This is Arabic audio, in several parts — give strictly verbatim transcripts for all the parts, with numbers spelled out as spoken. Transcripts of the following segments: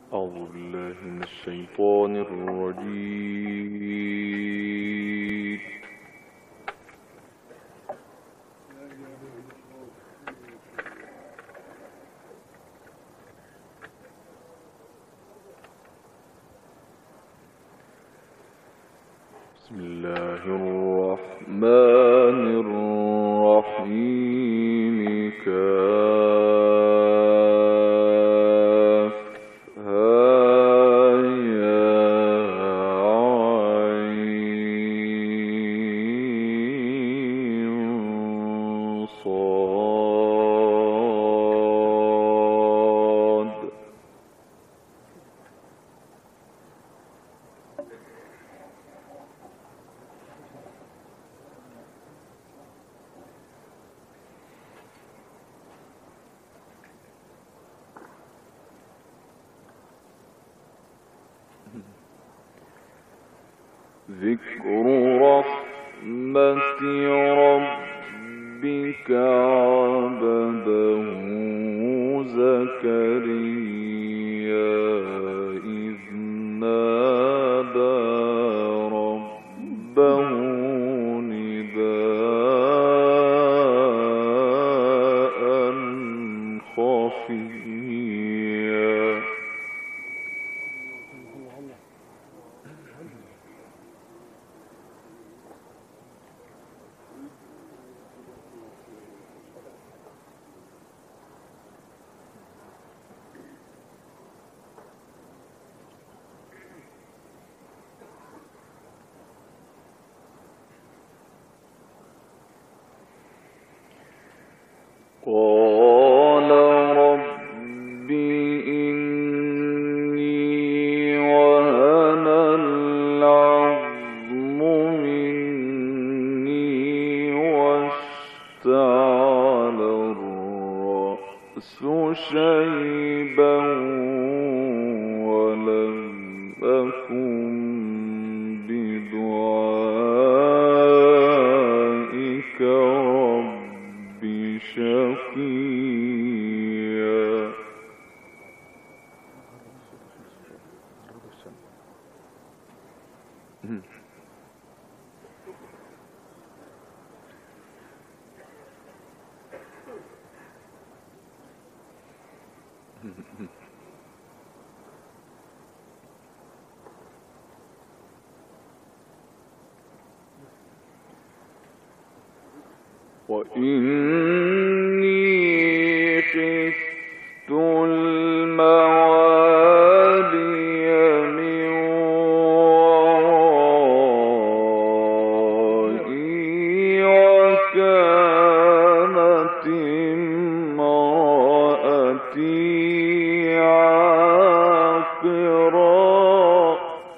أعوذ بالله من الشيطان الرجيم. بسم الله الرحمن الرحيم. ذكر رحمة ربك عبده زكريا إذ نادى ربه نداء خفيا. قال رب إني وهن العظم مني واشتعل الرأس شيبا ولم أكن بدعائك رب شقيا. وإني خفت الموالي من ورائي وكانت امرأتي عاقرا.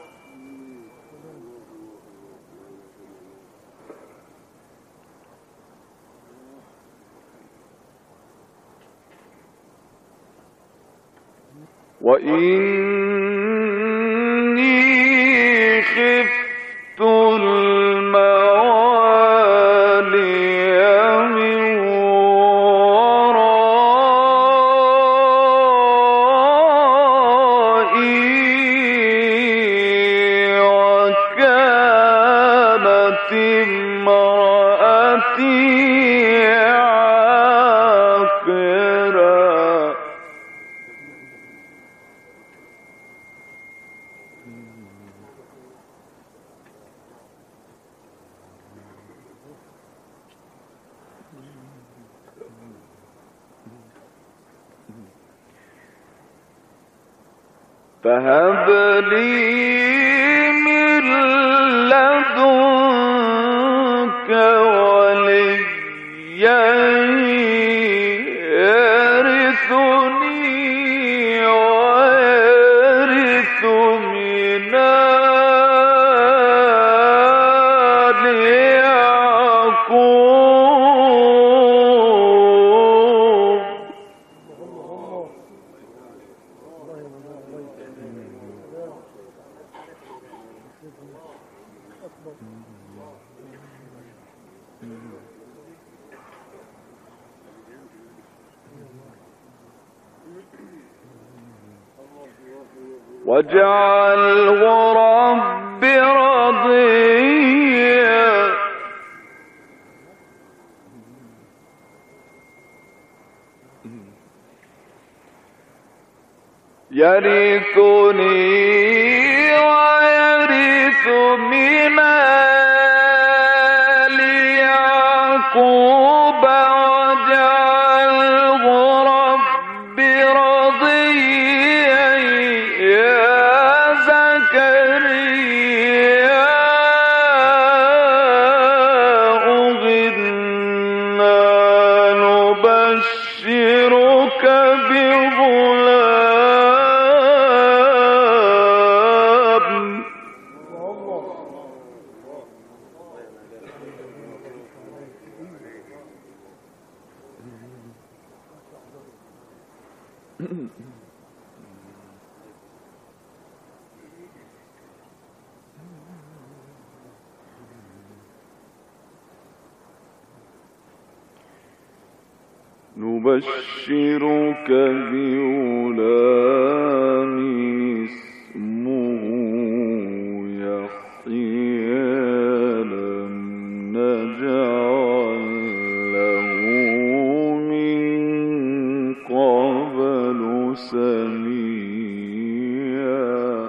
وإني خفت الموالي من ورائي وكانت امرأتي عاقرا. فهب لي من لدنك وليا يرثني ويرث من آل يعقوب. واجعله رب رضيا يرثني ويرث من آل يعقوب واجعله رب رضيا يا زكريا أغنى نبشرك بغلام نبشرك بغلام اسمه يحيى لم نجعل له من قبل سميا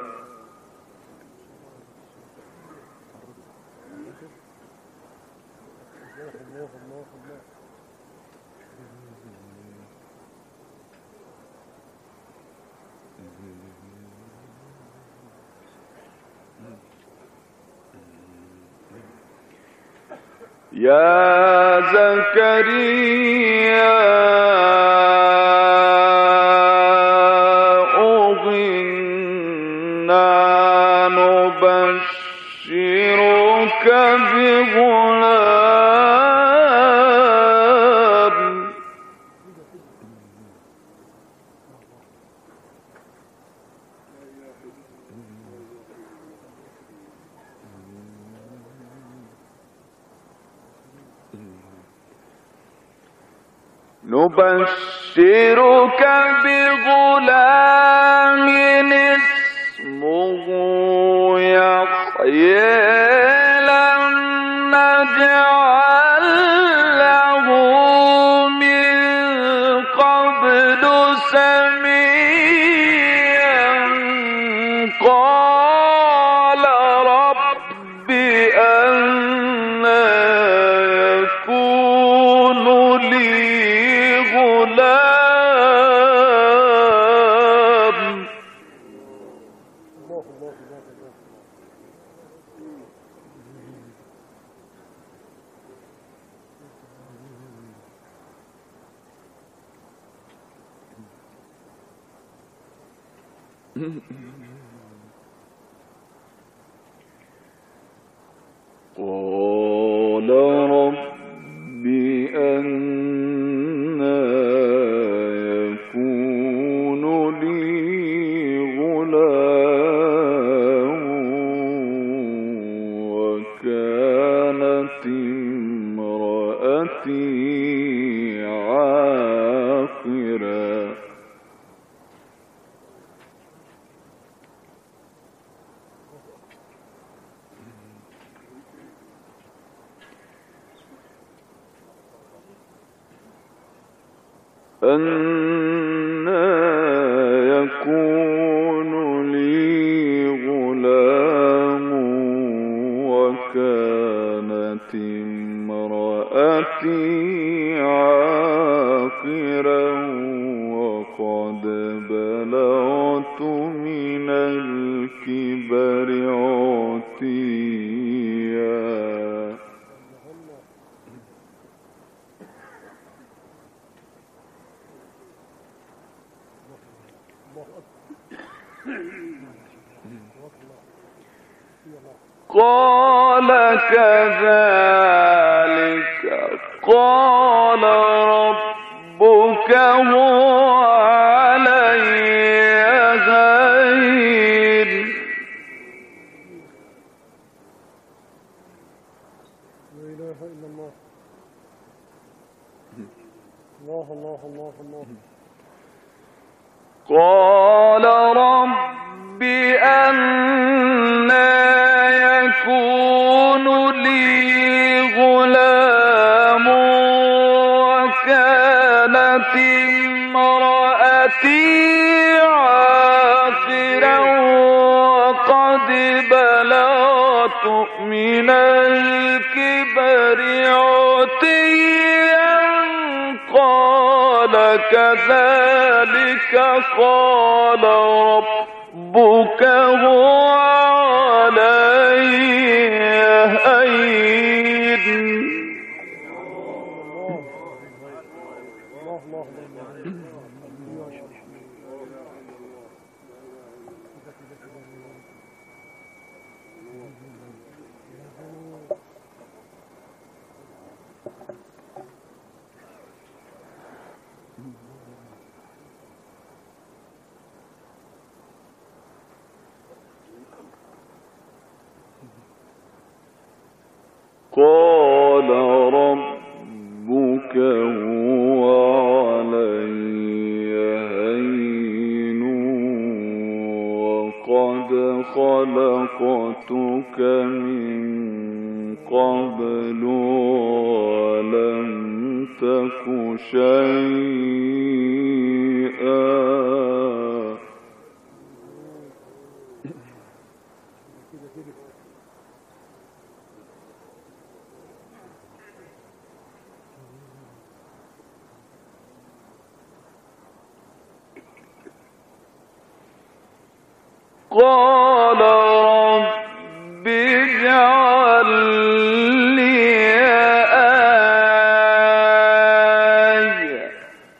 يا زكريا أغنى نبشرك بغلام نبشرك بغلام اسمه يحيى لم نجعل له من قبل سميا قال رب أنى يكون لي غلام قال رب أنى يكون لي غلام وكانت امرأتي عاقرا أنى يكون لي غلام وكانت امرأتي عاقرا وقد بلغت من الكبر عتيا قال كذلك قال ربك هو علي هين لا إله إلا الله الله الله الله الله قال رب من الكبر عتيا قال كذلك قال ربك هو علي هين. قال ربك هو علي هين وقد خلقتك من قبل ولم تك شيئا. قال رب اجعل لي آية.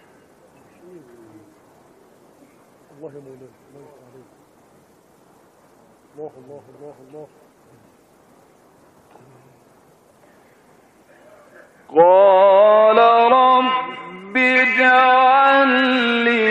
الله يا مولانا الله يفتح عليك. الله الله الله الله. قال رب اجعل لي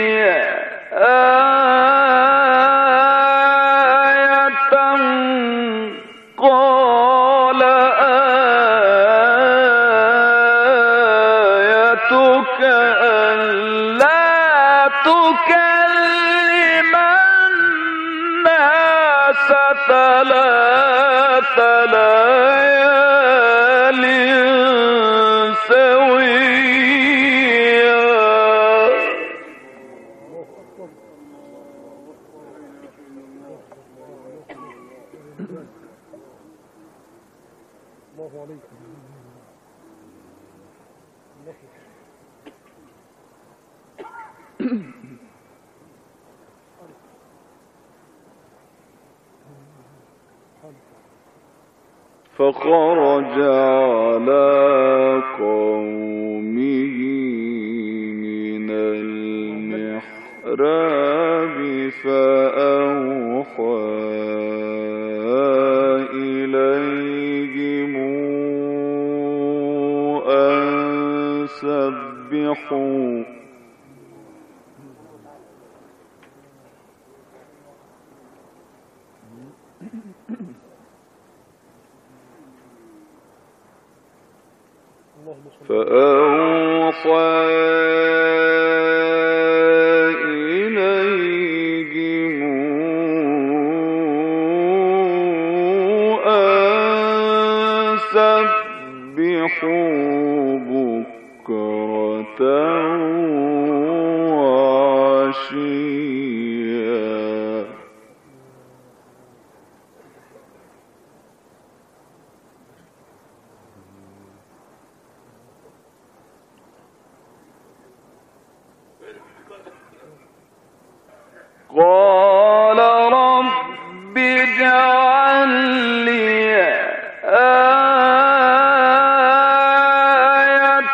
ثلاث ليال سويا. الله عليك. فخرج على قومه من المحراب فأوحى إليهم أن سبحوا فأوحى إليهم أن سبحوا بكرة وعشيا. قال رب اجعل لي آية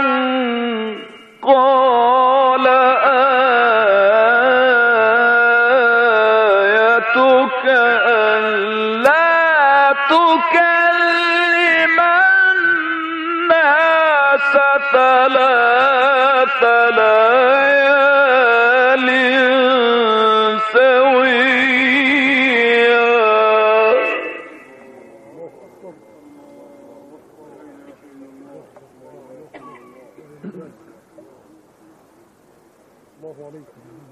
قال آيتك ألا تكلم الناس ثلاث ليال سويا. الله عليك.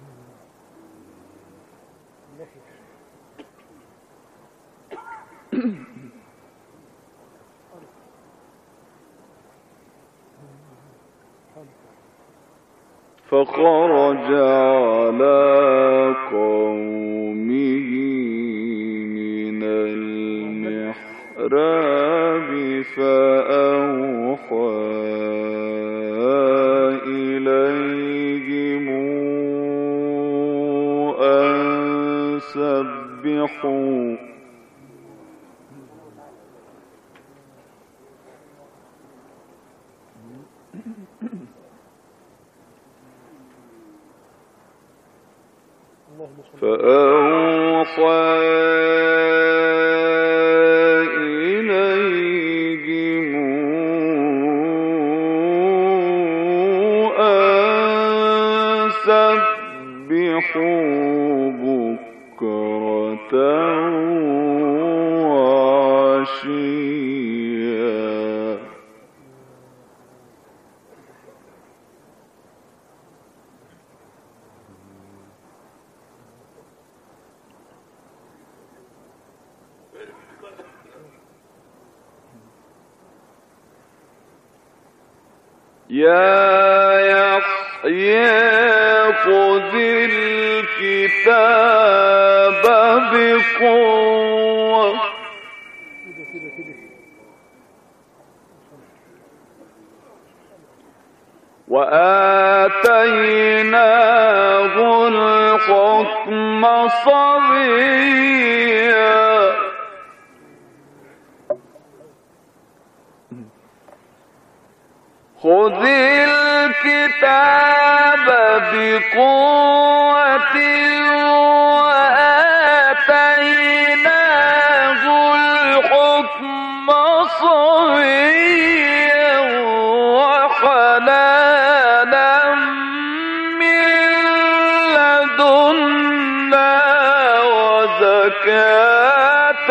فخرج على قومه من المحراب فسبحوا فأوحى إليهم أن سبحوا بكرة وعشيا يا يحيى خذ الكتاب بقوة وآتيناه الحكم صبيا خذ الكتاب بقوة وآتيناه الحكم صبيا وحنانا من لدنا وزكاة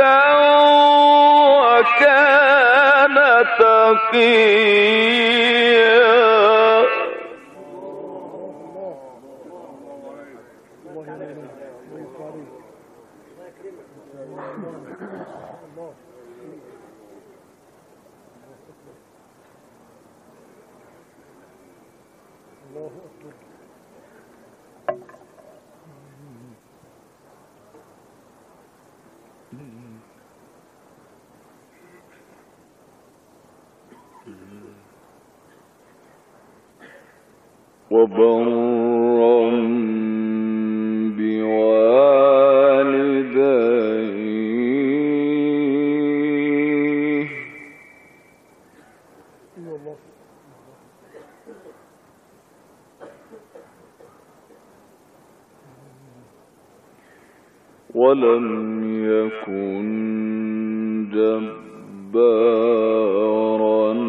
وكان تقيا وبرا بوالديه ولم يكن جبارا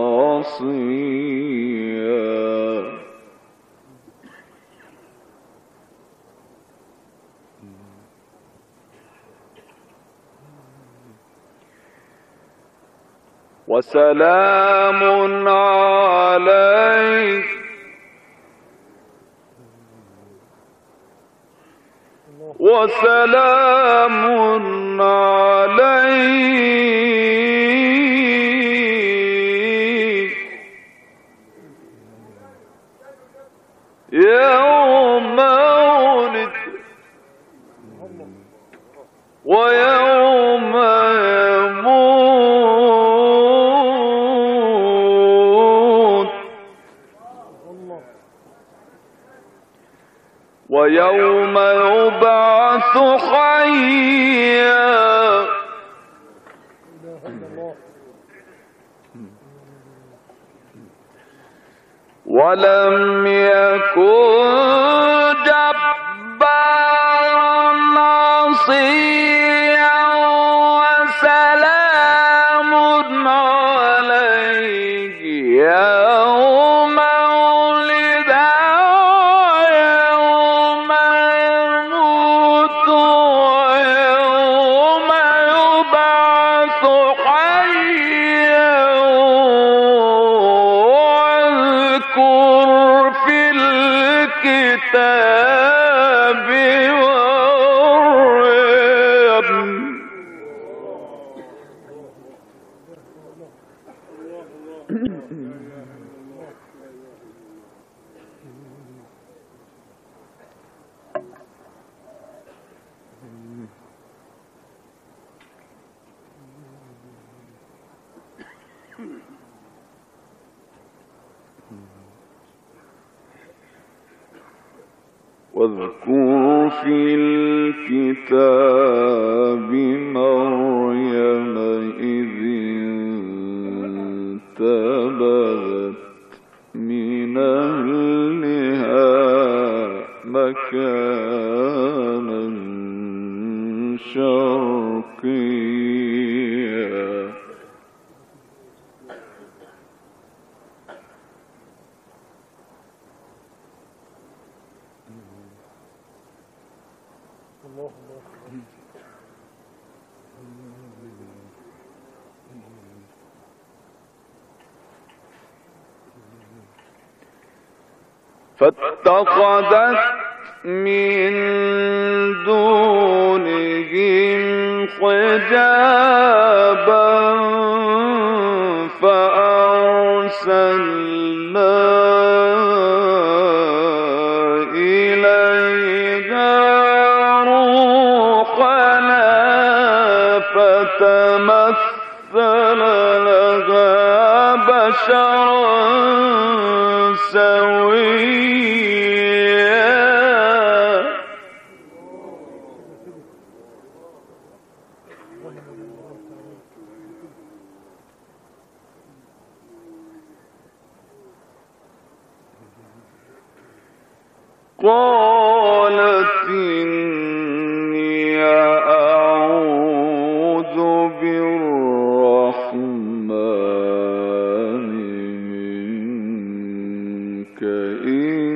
عصيا وسلام عليه وسلام عليه يوم ولد ويوم يموت ويوم يبعث حيا ولم يكن جبارا عصيا وسلام عليه يوم ولد ويوم يموت ويوم يبعث حيا واذكر في الكتاب والرحمن واذكر في الكتاب مريم إذ انتبذت من أهلها مكانا شرقيا الله الله فاتخذت من دونهم حجابا فأرسلنا إليها روحنا فتمثل لها بشرا سويا قالت إني أعوذ بالرحمن منك إن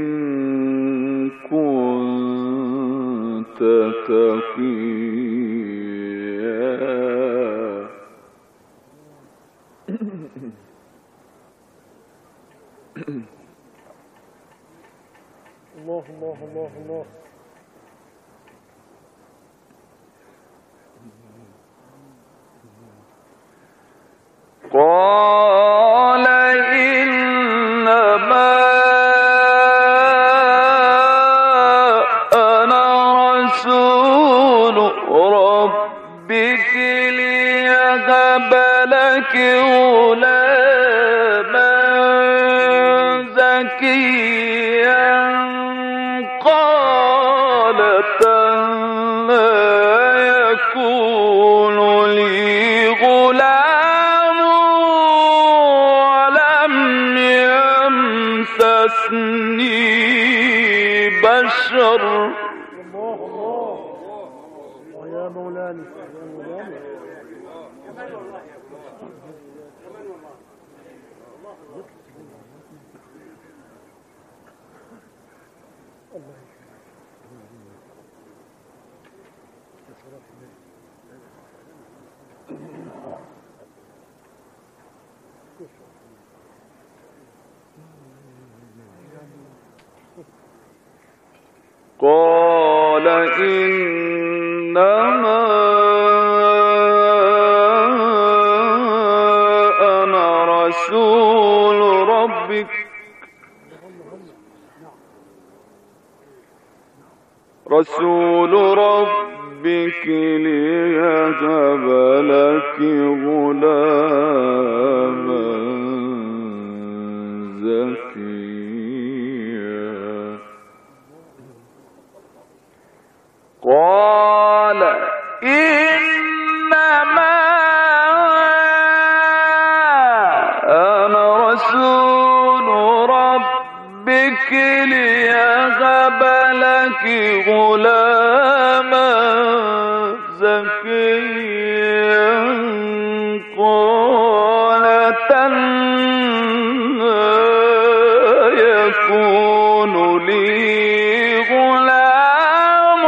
كنت تقيا الله الله الله الله قال إنما أنا رسول ربك ليهب لك غلاما زكيا قالت أنى يكون لي غلام ولم يمسسني بشر الله الله ويا مولانا يا مولانا قال إنما أنا رسول ربك رسول ربك ليهب لك غلاما زكيا قال إنما أنا رسول ربك ليهب لك غلاما زكيا قالت أنى يكون لي غلام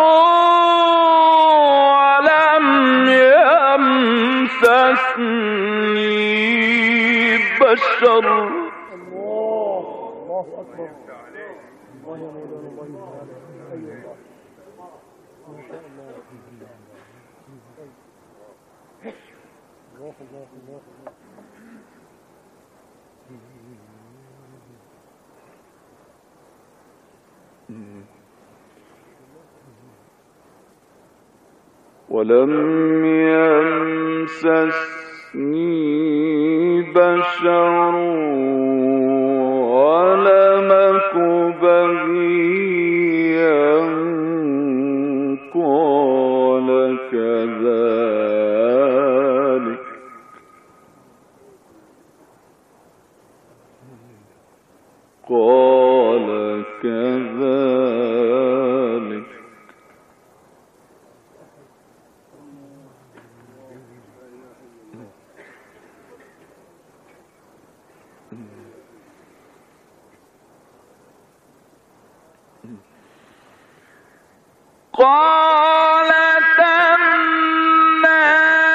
ولم يمسسني بشر الله الله أكبر الله يا مولانا الله يسعدك أيوة ما شاء الله الله الله الله الله ولم يمسسني بشر ولم أك بغيا قال كذلك قال كذلك قال أنى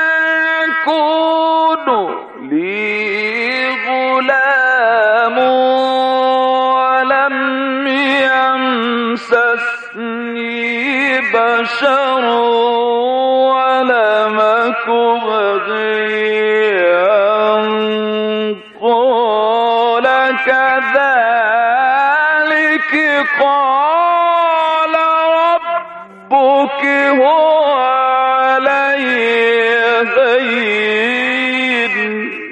يكون لي غلام ولم يمسسني بشر ولم أك بغيا قال كذلك قال ربك هو علي هين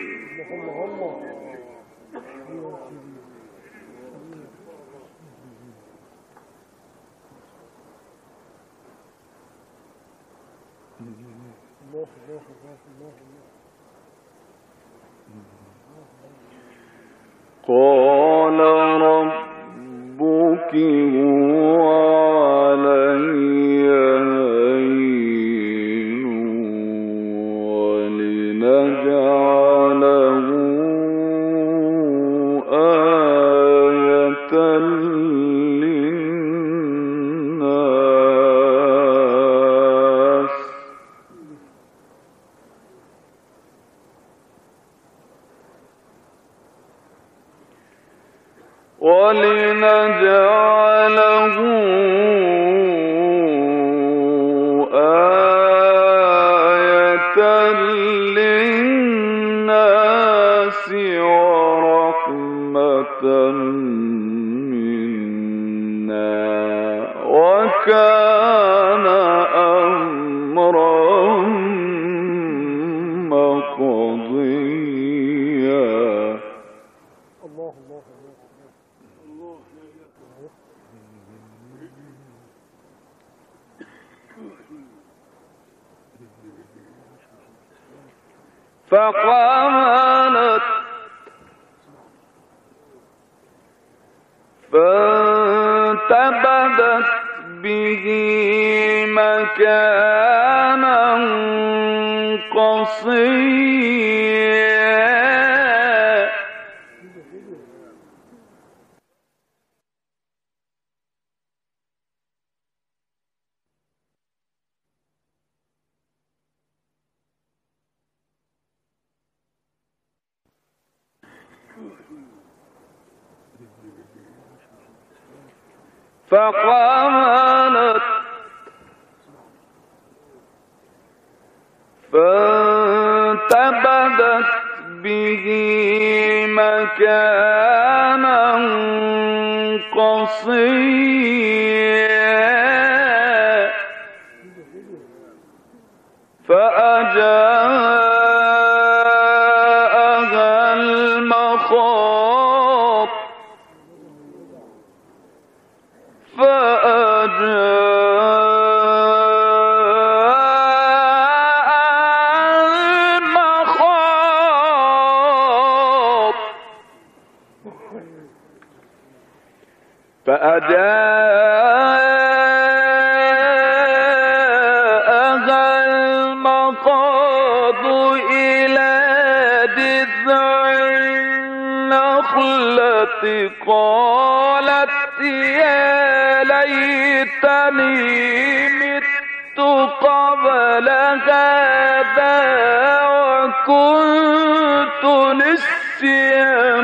قال ربك هو علي هين ولنجعله آية للناس ولنجعله آية للناس ورحمة منا وكان أمرا مقضيا. الله الله الله فقالت فانتبذت به مكانا قصيا فقالت فانتبذت به مكانا قصيا فأجاءها المخاض فأجاءها المخاض إلى جذع النخلة قالت يا ليتني مت قبل هذا وكنت نسيا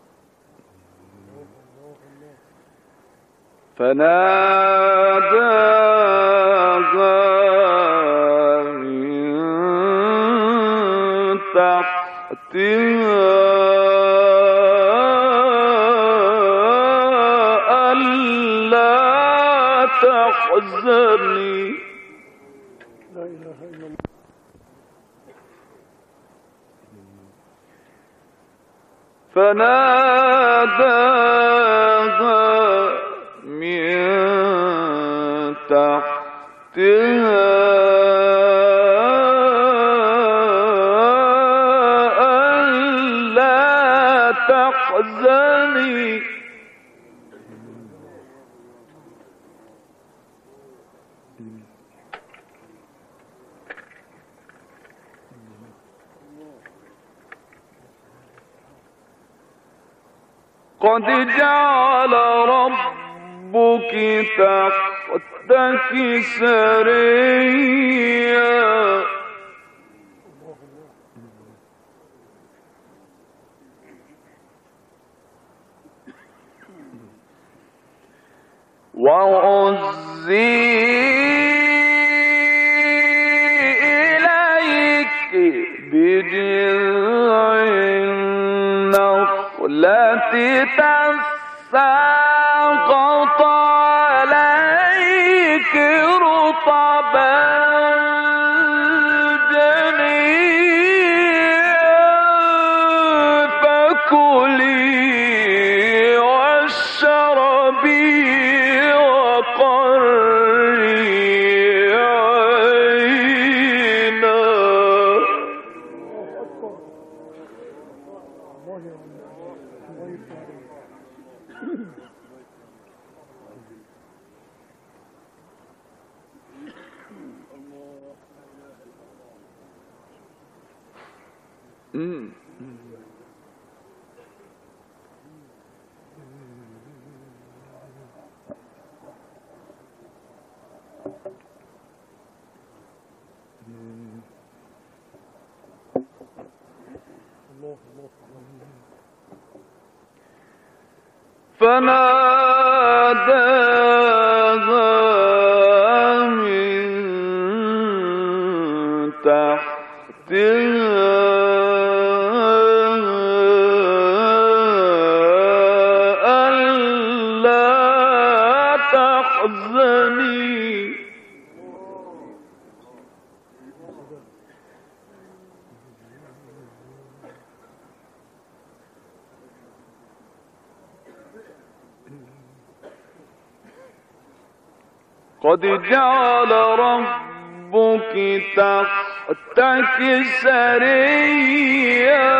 فنادى تحزني. لا إله إلا الله. فناداها من تحتها ألا تحزني. قد جعل ربك تحتك سريا. وهزي إليك بجذع النخلة تساقط عليك رطبا جنيا فكلي واشربي وقري عينا. فناداها من تحتها ألا تحزني. قد جعل ربك تحتك سريا.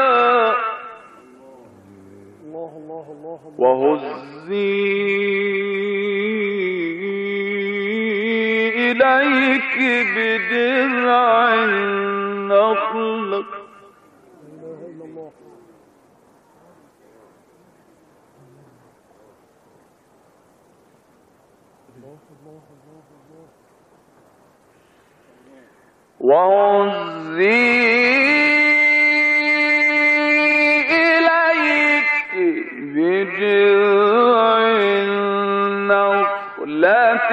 وهزي إليك بجذع النخلة وهزي إليك بجذع النخلة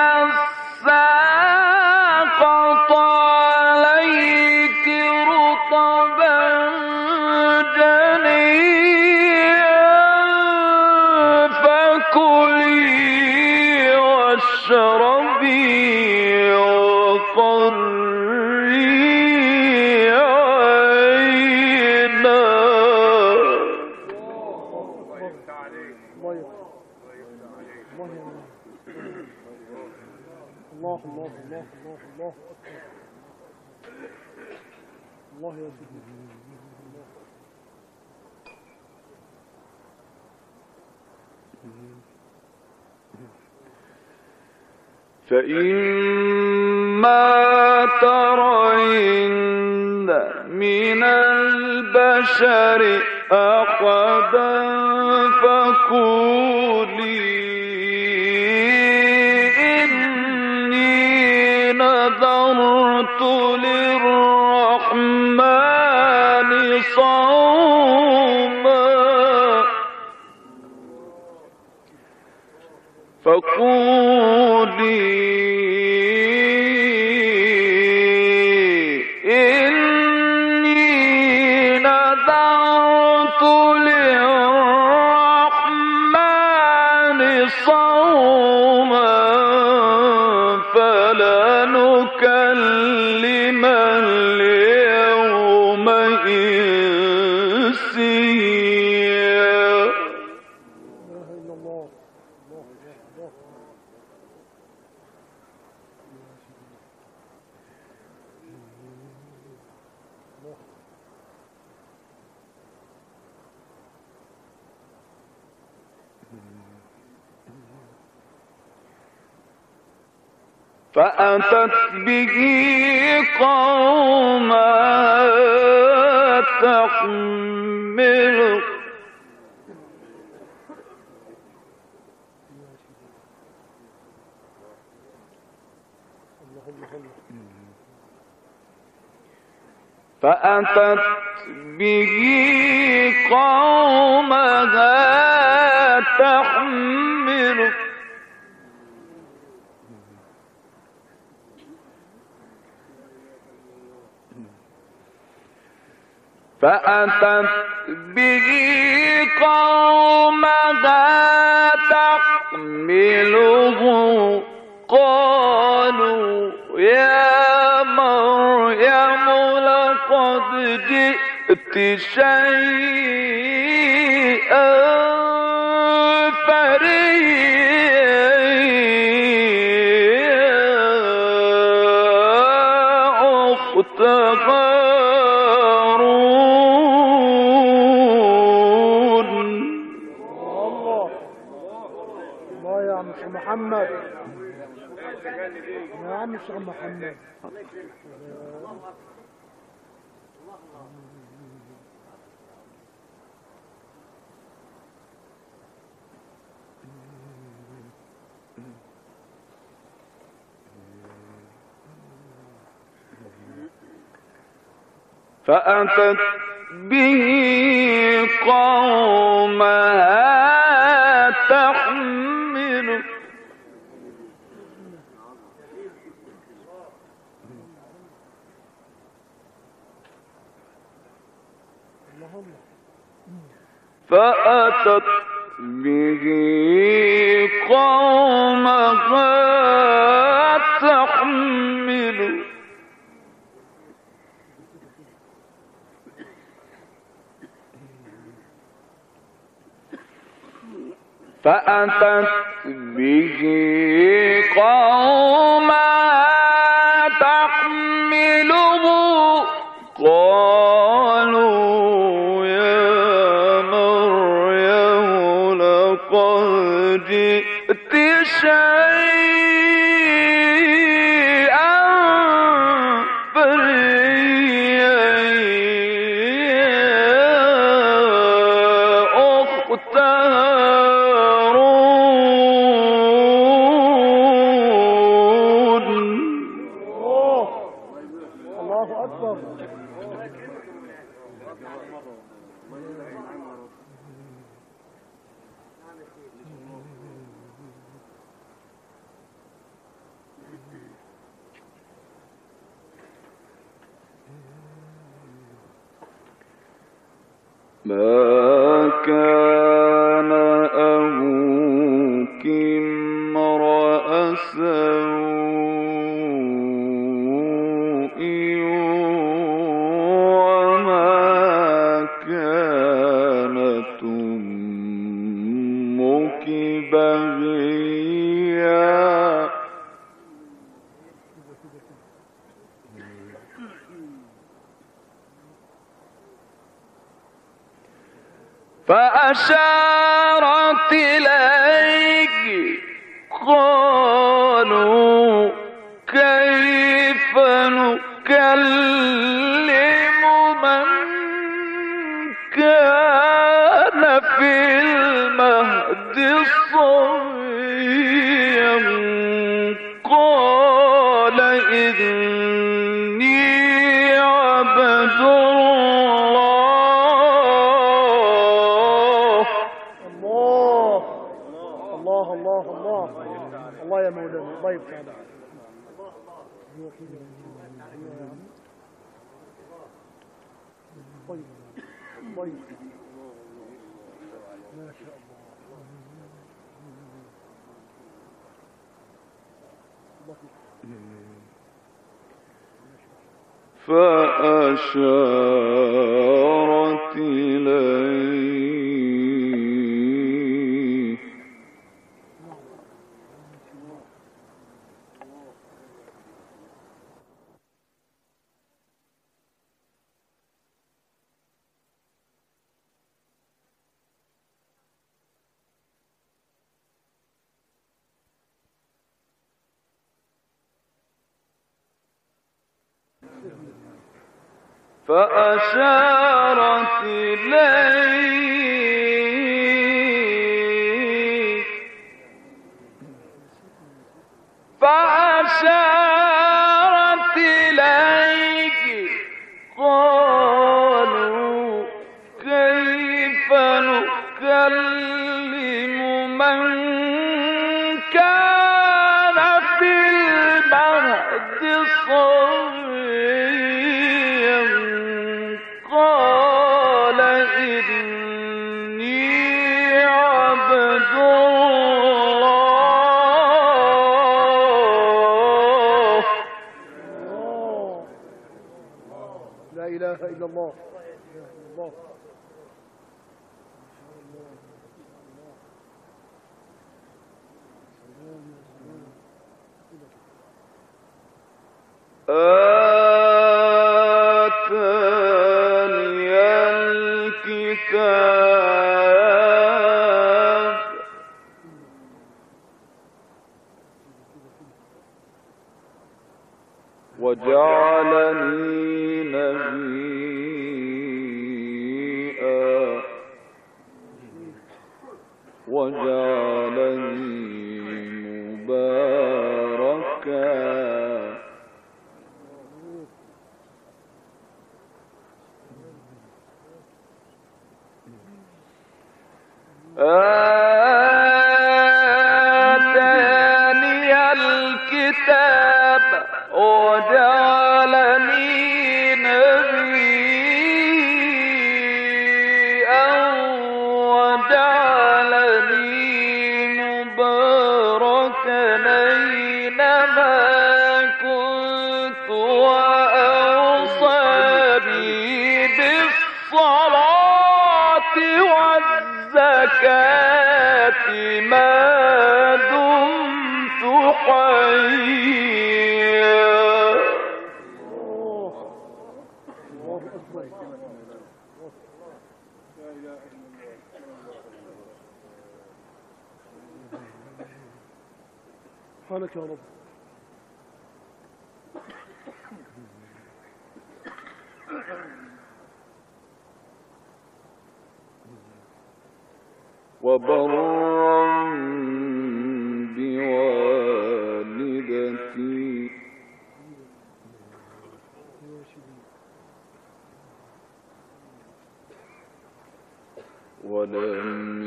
تساقط عليك رطبا جنيا فكلي واشربي الله الله الله الله الله الله يا سيدي. فإما ترين من البشر أحدا فقولي إني نذرت للرحمن صوما فقولي إني نذرت للرحمن صوما فأتت به قوما تحمله فأتت به قومها تحمله فأتت به قومها تحمله قالوا يا مريم لقد جئت شيئا فريا أخت هارون. الله الله يا عم الشيخ محمد، يا عم الشيخ محمد. فأتت به قومها تحمله فأتت به قومها تحمله فأتت به قومها تحمله قالوا يا مريم لقد جئت شيئا فريا أخت ما كان أبوك امرأ سوء وما كانت أمك بغيا فأشارت إليه قالوا كيف نكلم من كان في المهد صبيا قال إني عبد الله يا مولانا. الله يفتح عليك. طيب طيب ما شاء الله. فأشارت إليه فأشارت إليه فأشارت إليه قالوا كيف نكلم من كان في المهد صبيا قال إني عبد الله. لا إله إلا الله. الله آتاني الكتاب وجعلني نبيا وجعلني مباركا آتاني الكتاب وجعلني نبيا وجعلني مباركا أينما كنت وأوصاني بالصلاة والزكاة ما دمت حيا. الله أكبر. سبحانك يا رب. وبرا بوالدتي ولم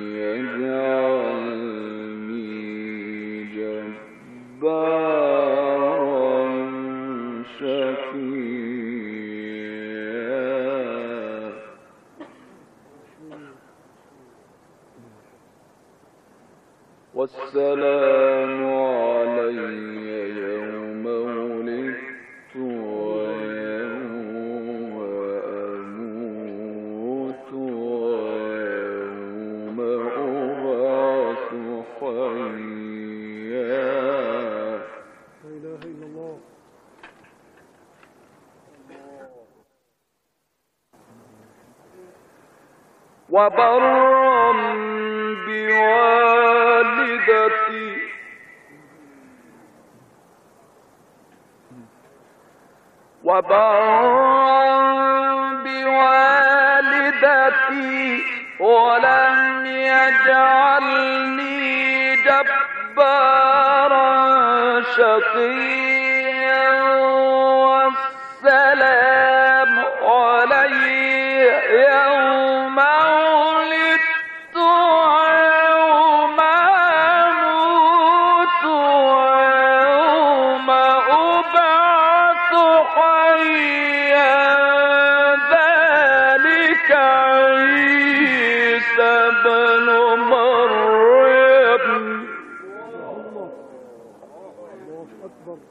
يجعلني جبارا شقيا. والسلام علي يوم ولدت ويوم أموت ويوم أبعث حيا. لا إله إلا الله. وبرا بوالدتي وبرا بوالدتي ولم يجعلني جبارا شقيا. والسلام علي يوم ولدت ويوم أموت ويوم أبعث حيا. ذلك عيسى بن مريم. الله أكبر.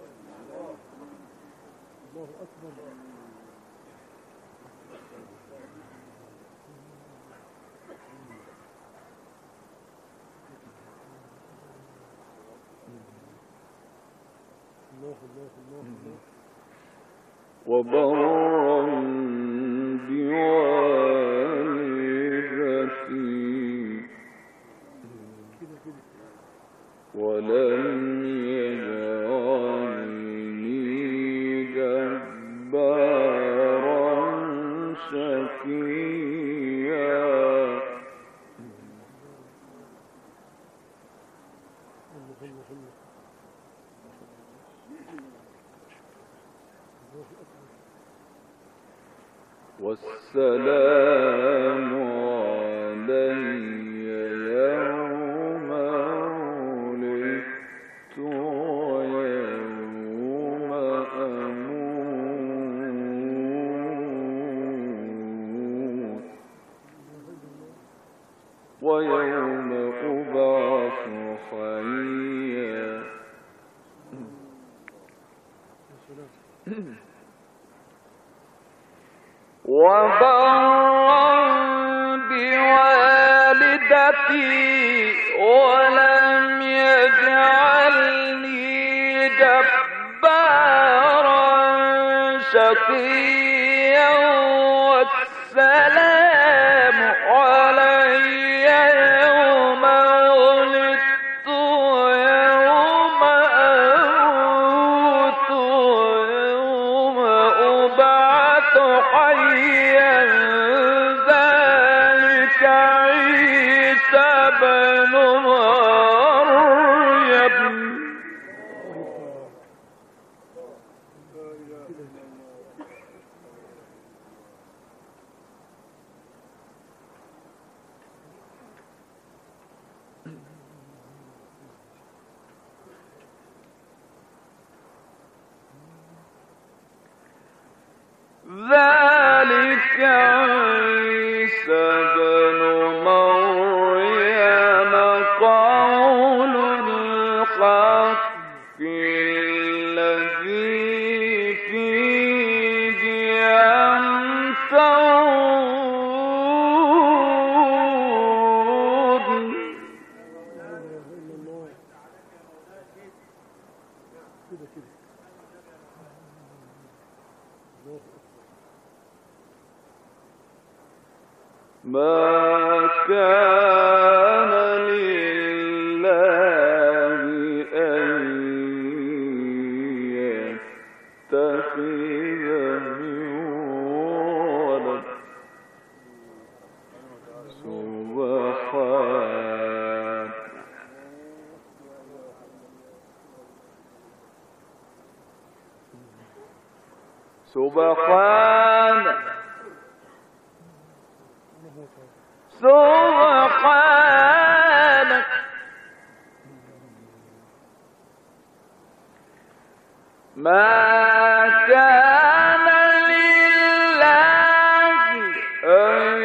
الله أكبر. وبرا بوالدتي ولم يجعلني جبارا والسلام علي يوم ولدت ويوم أموت ويوم أبعث حيا. وبرا بوالدتي ولم يجعلني جبارا شقيا والسلام علي يوم ولدت ويوم أموت ويوم أبعث حيا. ذلك عيسى بن مريم. ذلك عيسى بن مريم قول الحق الذي فيه يمترون. ما كان لله أن يتخذ من ولد سبحانه سبحانه سبحانك ما كان لله أن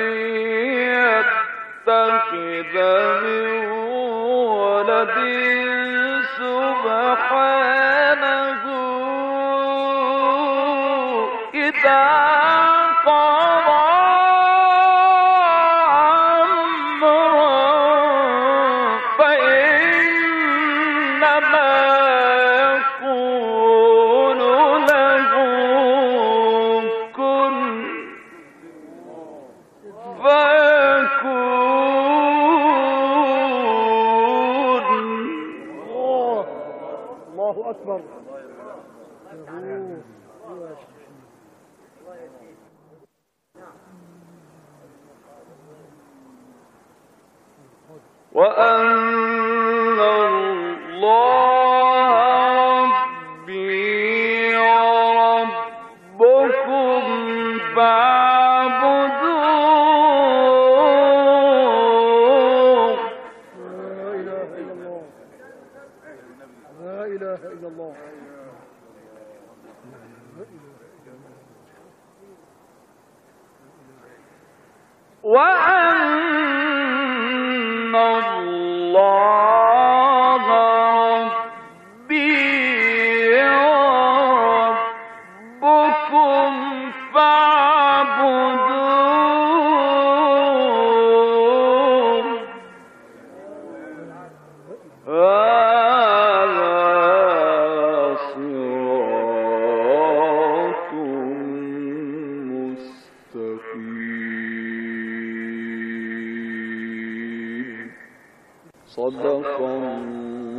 يتخذ من ولد سبحانه إذا قضى أكبر. وأن الله ربي وربكم فاعبدوه. لا إله إلا الله. لا إله إلا الله. وأن الله ربي وربكم فاعبدوه. هذا صراط مستقيم. صدق الله.